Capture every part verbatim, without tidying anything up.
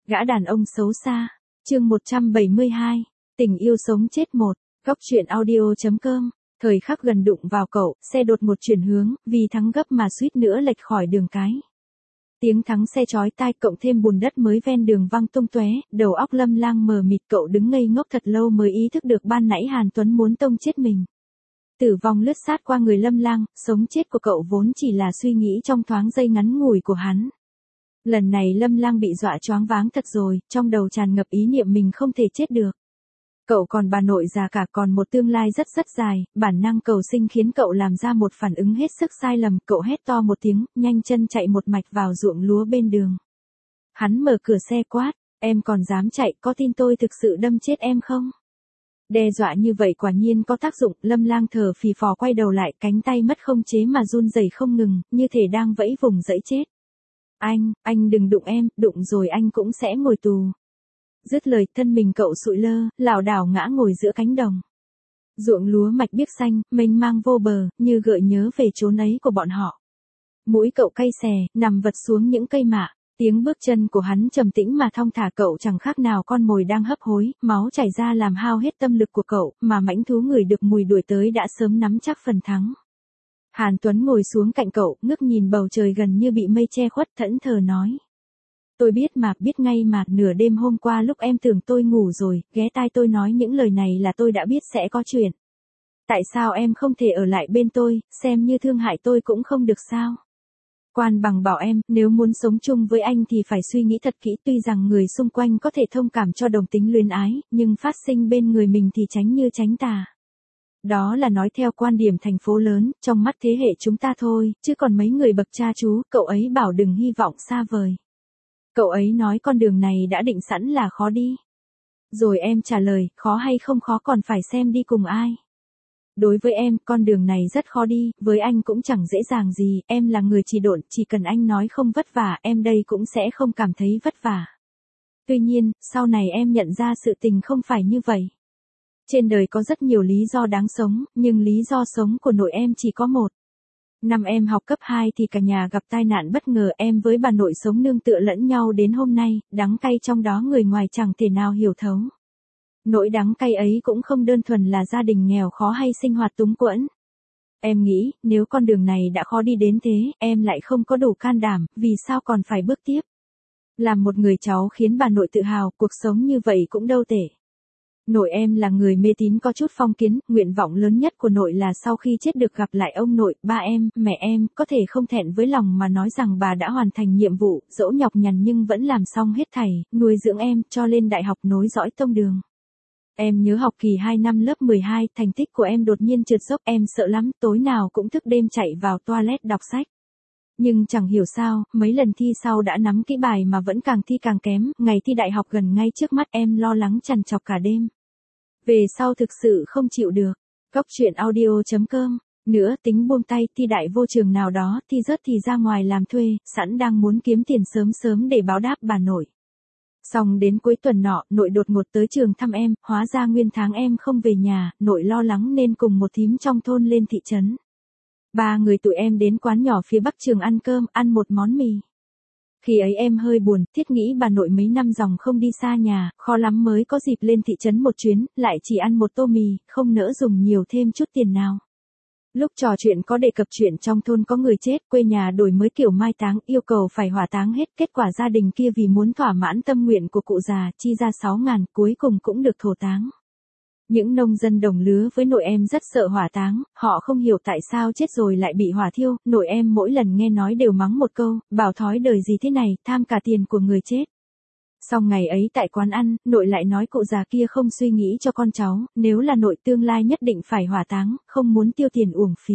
Gã đàn ông xấu xa. Chương một trăm bảy mươi hai. Tình yêu sống chết một. Góc truyện audio.com. Thời khắc gần đụng vào cậu, xe đột một chuyển hướng, vì thắng gấp mà suýt nữa lệch khỏi đường cái. Tiếng thắng xe chói tai cộng thêm bùn đất mới ven đường văng tung tóe, đầu óc Lâm Lang mờ mịt, cậu đứng ngây ngốc thật lâu mới ý thức được ban nãy Hàn Tuấn muốn tông chết mình. Tử vong lướt sát qua người Lâm Lang, sống chết của cậu vốn chỉ là suy nghĩ trong thoáng giây ngắn ngủi của hắn. Lần này Lâm Lang bị dọa choáng váng thật rồi, trong đầu tràn ngập ý niệm mình không thể chết được. Cậu còn bà nội già cả, còn một tương lai rất rất dài, bản năng cầu sinh khiến cậu làm ra một phản ứng hết sức sai lầm, cậu hét to một tiếng, nhanh chân chạy một mạch vào ruộng lúa bên đường. Hắn mở cửa xe quát, em còn dám chạy, có tin tôi thực sự đâm chết em không? Đe dọa như vậy quả nhiên có tác dụng, Lâm Lang thở phì phò quay đầu lại, cánh tay mất không chế mà run rẩy không ngừng, như thể đang vẫy vùng dẫy chết. Anh, anh đừng đụng em, đụng rồi anh cũng sẽ ngồi tù. Dứt lời, thân mình cậu sụi lơ, lảo đảo ngã ngồi giữa cánh đồng. Ruộng lúa mạch biếc xanh, mênh mang vô bờ, như gợi nhớ về chốn ấy của bọn họ. Mũi cậu cay xè, nằm vật xuống những cây mạ. Tiếng bước chân của hắn trầm tĩnh mà thong thả, cậu chẳng khác nào con mồi đang hấp hối, máu chảy ra làm hao hết tâm lực của cậu, mà mãnh thú ngửi được mùi đuổi tới đã sớm nắm chắc phần thắng. Hàn Tuấn ngồi xuống cạnh cậu, ngước nhìn bầu trời gần như bị mây che khuất, thẫn thờ nói. Tôi biết mà, biết ngay mà, nửa đêm hôm qua lúc em tưởng tôi ngủ rồi, ghé tai tôi nói những lời này là tôi đã biết sẽ có chuyện. Tại sao em không thể ở lại bên tôi, xem như thương hại tôi cũng không được sao? Quan bằng bảo em, nếu muốn sống chung với anh thì phải suy nghĩ thật kỹ, tuy rằng người xung quanh có thể thông cảm cho đồng tính luyến ái, nhưng phát sinh bên người mình thì tránh như tránh tà. Đó là nói theo quan điểm thành phố lớn, trong mắt thế hệ chúng ta thôi, chứ còn mấy người bậc cha chú, cậu ấy bảo đừng hy vọng xa vời. Cậu ấy nói con đường này đã định sẵn là khó đi. Rồi em trả lời, khó hay không khó còn phải xem đi cùng ai. Đối với em, con đường này rất khó đi, với anh cũng chẳng dễ dàng gì, em là người trì độn, chỉ cần anh nói không vất vả, em đây cũng sẽ không cảm thấy vất vả. Tuy nhiên, sau này em nhận ra sự tình không phải như vậy. Trên đời có rất nhiều lý do đáng sống, nhưng lý do sống của nội em chỉ có một. Năm em học cấp hai thì cả nhà gặp tai nạn bất ngờ, em với bà nội sống nương tựa lẫn nhau đến hôm nay, đắng cay trong đó người ngoài chẳng thể nào hiểu thấu. Nỗi đắng cay ấy cũng không đơn thuần là gia đình nghèo khó hay sinh hoạt túng quẫn. Em nghĩ, nếu con đường này đã khó đi đến thế, em lại không có đủ can đảm, vì sao còn phải bước tiếp? Làm một người cháu khiến bà nội tự hào, cuộc sống như vậy cũng đâu tệ. Nội em là người mê tín có chút phong kiến, nguyện vọng lớn nhất của nội là sau khi chết được gặp lại ông nội, ba em, mẹ em, có thể không thẹn với lòng mà nói rằng bà đã hoàn thành nhiệm vụ, dẫu nhọc nhằn nhưng vẫn làm xong hết thảy, nuôi dưỡng em, cho lên đại học nối dõi tông đường. Em nhớ học kỳ hai năm lớp mười hai, thành tích của em đột nhiên trượt dốc, em sợ lắm, tối nào cũng thức đêm chạy vào toilet đọc sách. Nhưng chẳng hiểu sao, mấy lần thi sau đã nắm kỹ bài mà vẫn càng thi càng kém, ngày thi đại học gần ngay trước mắt em lo lắng trằn trọc cả đêm. Về sau thực sự không chịu được. Góc truyện audio.com. Nữa tính buông tay, thi đại vô trường nào đó, thi rớt thì ra ngoài làm thuê, sẵn đang muốn kiếm tiền sớm sớm để báo đáp bà nội. Xong đến cuối tuần nọ, nội đột ngột tới trường thăm em, hóa ra nguyên tháng em không về nhà, nội lo lắng nên cùng một thím trong thôn lên thị trấn. Ba người tụi em đến quán nhỏ phía bắc trường ăn cơm, ăn một món mì. Khi ấy em hơi buồn, thiết nghĩ bà nội mấy năm dòng không đi xa nhà, khó lắm mới có dịp lên thị trấn một chuyến, lại chỉ ăn một tô mì, không nỡ dùng nhiều thêm chút tiền nào. Lúc trò chuyện có đề cập chuyện trong thôn có người chết, quê nhà đổi mới kiểu mai táng, yêu cầu phải hỏa táng hết, kết quả gia đình kia vì muốn thỏa mãn tâm nguyện của cụ già, chi ra sáu ngàn, cuối cùng cũng được thổ táng. Những nông dân đồng lứa với nội em rất sợ hỏa táng, họ không hiểu tại sao chết rồi lại bị hỏa thiêu, nội em mỗi lần nghe nói đều mắng một câu, bảo thói đời gì thế này, tham cả tiền của người chết. Xong ngày ấy tại quán ăn, nội lại nói cụ già kia không suy nghĩ cho con cháu, nếu là nội tương lai nhất định phải hỏa táng, không muốn tiêu tiền uổng phí.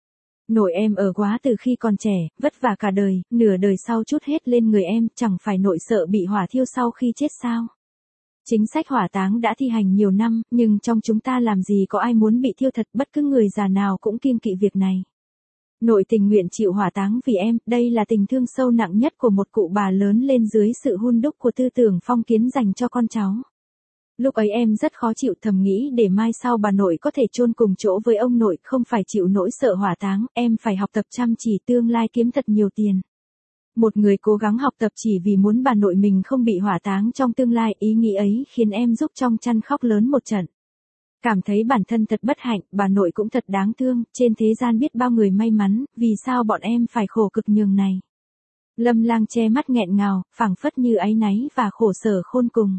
Nội em ở quá từ khi còn trẻ, vất vả cả đời, nửa đời sau trút hết lên người em, chẳng phải nội sợ bị hỏa thiêu sau khi chết sao? Chính sách hỏa táng đã thi hành nhiều năm, nhưng trong chúng ta làm gì có ai muốn bị thiêu thật, bất cứ người già nào cũng kiêng kỵ việc này. Nội tình nguyện chịu hỏa táng vì em, đây là tình thương sâu nặng nhất của một cụ bà lớn lên dưới sự hun đúc của tư tưởng phong kiến dành cho con cháu. Lúc ấy em rất khó chịu, thầm nghĩ để mai sau bà nội có thể chôn cùng chỗ với ông nội, không phải chịu nỗi sợ hỏa táng, em phải học tập chăm chỉ tương lai kiếm thật nhiều tiền. Một người cố gắng học tập chỉ vì muốn bà nội mình không bị hỏa táng trong tương lai, ý nghĩ ấy khiến em giúp trong chăn khóc lớn một trận. Cảm thấy bản thân thật bất hạnh, bà nội cũng thật đáng thương, trên thế gian biết bao người may mắn, vì sao bọn em phải khổ cực nhường này. Lâm Lang che mắt nghẹn ngào, phảng phất như áy náy và khổ sở khôn cùng.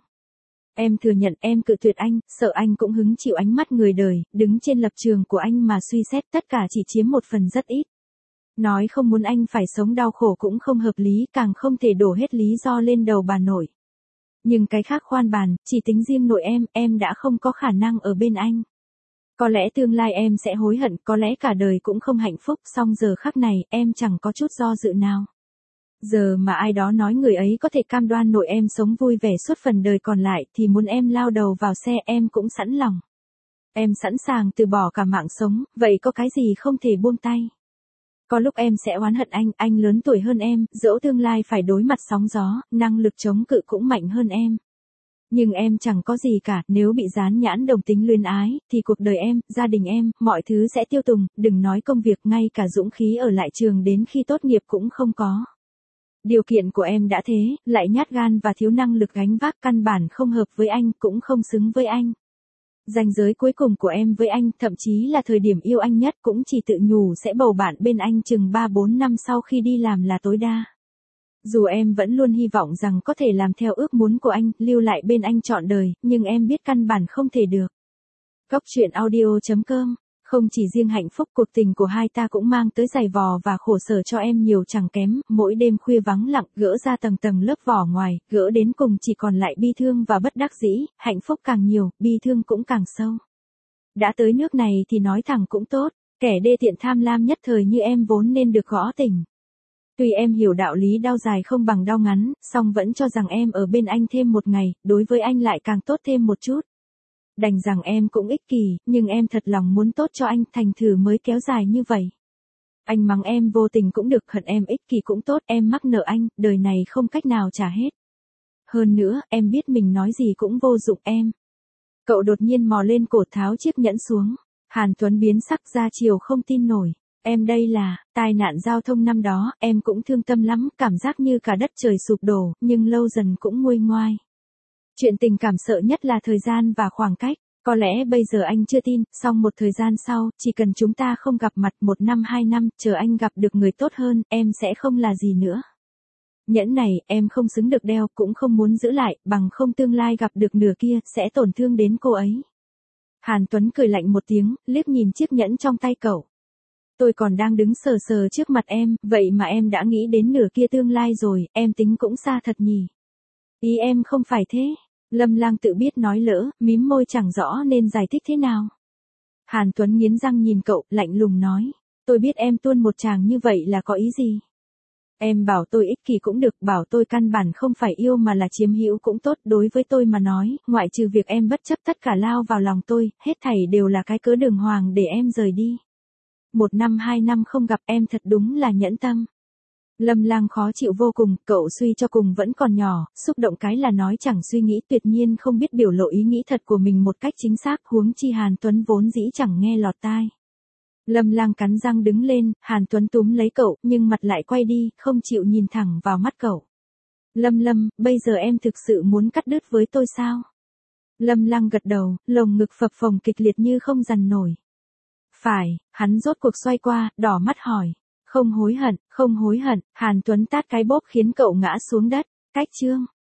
Em thừa nhận em cự tuyệt anh, sợ anh cũng hứng chịu ánh mắt người đời, đứng trên lập trường của anh mà suy xét tất cả chỉ chiếm một phần rất ít. Nói không muốn anh phải sống đau khổ cũng không hợp lý, càng không thể đổ hết lý do lên đầu bà nội. Nhưng cái khác khoan bàn, chỉ tính riêng nội em, em đã không có khả năng ở bên anh. Có lẽ tương lai em sẽ hối hận, có lẽ cả đời cũng không hạnh phúc, song giờ khắc này, em chẳng có chút do dự nào. Giờ mà ai đó nói người ấy có thể cam đoan nội em sống vui vẻ suốt phần đời còn lại thì muốn em lao đầu vào xe em cũng sẵn lòng. Em sẵn sàng từ bỏ cả mạng sống, vậy có cái gì không thể buông tay. Có lúc em sẽ oán hận anh, anh lớn tuổi hơn em, dẫu tương lai phải đối mặt sóng gió, năng lực chống cự cũng mạnh hơn em. Nhưng em chẳng có gì cả, nếu bị dán nhãn đồng tính luyến ái, thì cuộc đời em, gia đình em, mọi thứ sẽ tiêu tùng, đừng nói công việc, ngay cả dũng khí ở lại trường đến khi tốt nghiệp cũng không có. Điều kiện của em đã thế, lại nhát gan và thiếu năng lực gánh vác, căn bản không hợp với anh, cũng không xứng với anh. Ranh giới cuối cùng của em với anh, thậm chí là thời điểm yêu anh nhất cũng chỉ tự nhủ sẽ bầu bạn bên anh chừng ba bốn năm sau khi đi làm là tối đa. Dù em vẫn luôn hy vọng rằng có thể làm theo ước muốn của anh, lưu lại bên anh trọn đời, nhưng em biết căn bản không thể được. Góc truyện audio chấm com. Không chỉ riêng hạnh phúc, cuộc tình của hai ta cũng mang tới giày vò và khổ sở cho em nhiều chẳng kém, mỗi đêm khuya vắng lặng, gỡ ra tầng tầng lớp vỏ ngoài, gỡ đến cùng chỉ còn lại bi thương và bất đắc dĩ, hạnh phúc càng nhiều, bi thương cũng càng sâu. Đã tới nước này thì nói thẳng cũng tốt, kẻ đê tiện tham lam nhất thời như em vốn nên được gõ tỉnh. Tuy em hiểu đạo lý đau dài không bằng đau ngắn, song vẫn cho rằng em ở bên anh thêm một ngày, đối với anh lại càng tốt thêm một chút. Đành rằng em cũng ích kỷ, nhưng em thật lòng muốn tốt cho anh, thành thử mới kéo dài như vậy. Anh mắng em vô tình cũng được, hận em ích kỷ cũng tốt, em mắc nợ anh, đời này không cách nào trả hết. Hơn nữa, em biết mình nói gì cũng vô dụng em. Cậu đột nhiên mò lên cổ tháo chiếc nhẫn xuống. Hàn Tuấn biến sắc ra chiều không tin nổi. Em đây là, tai nạn giao thông năm đó, em cũng thương tâm lắm, cảm giác như cả đất trời sụp đổ, nhưng lâu dần cũng nguôi ngoai. Chuyện tình cảm sợ nhất là thời gian và khoảng cách. Có lẽ bây giờ anh chưa tin, song một thời gian sau, chỉ cần chúng ta không gặp mặt một năm hai năm, chờ anh gặp được người tốt hơn, em sẽ không là gì nữa. Nhẫn này, em không xứng được đeo, cũng không muốn giữ lại, bằng không tương lai gặp được nửa kia, sẽ tổn thương đến cô ấy. Hàn Tuấn cười lạnh một tiếng, liếc nhìn chiếc nhẫn trong tay cậu. Tôi còn đang đứng sờ sờ trước mặt em, vậy mà em đã nghĩ đến nửa kia tương lai rồi, em tính cũng xa thật nhỉ. Ý em không phải thế. Lâm Lang tự biết nói lỡ, mím môi chẳng rõ nên giải thích thế nào. Hàn Tuấn nghiến răng nhìn cậu, lạnh lùng nói. Tôi biết em tuôn một tràng như vậy là có ý gì. Em bảo tôi ích kỷ cũng được, bảo tôi căn bản không phải yêu mà là chiếm hữu cũng tốt, đối với tôi mà nói, ngoại trừ việc em bất chấp tất cả lao vào lòng tôi, hết thảy đều là cái cớ đường hoàng để em rời đi. Một năm hai năm không gặp em thật đúng là nhẫn tâm. Lâm Lang khó chịu vô cùng, cậu suy cho cùng vẫn còn nhỏ, xúc động cái là nói chẳng suy nghĩ, tuyệt nhiên không biết biểu lộ ý nghĩ thật của mình một cách chính xác, huống chi Hàn Tuấn vốn dĩ chẳng nghe lọt tai. Lâm Lang cắn răng đứng lên, Hàn Tuấn túm lấy cậu, nhưng mặt lại quay đi, không chịu nhìn thẳng vào mắt cậu. Lâm Lâm, bây giờ em thực sự muốn cắt đứt với tôi sao? Lâm Lang gật đầu, lồng ngực phập phồng kịch liệt như không dằn nổi. Phải, hắn rốt cuộc xoay qua, đỏ mắt hỏi. Không hối hận, không hối hận, Hàn Tuấn tát cái bốp khiến cậu ngã xuống đất. Cách chương.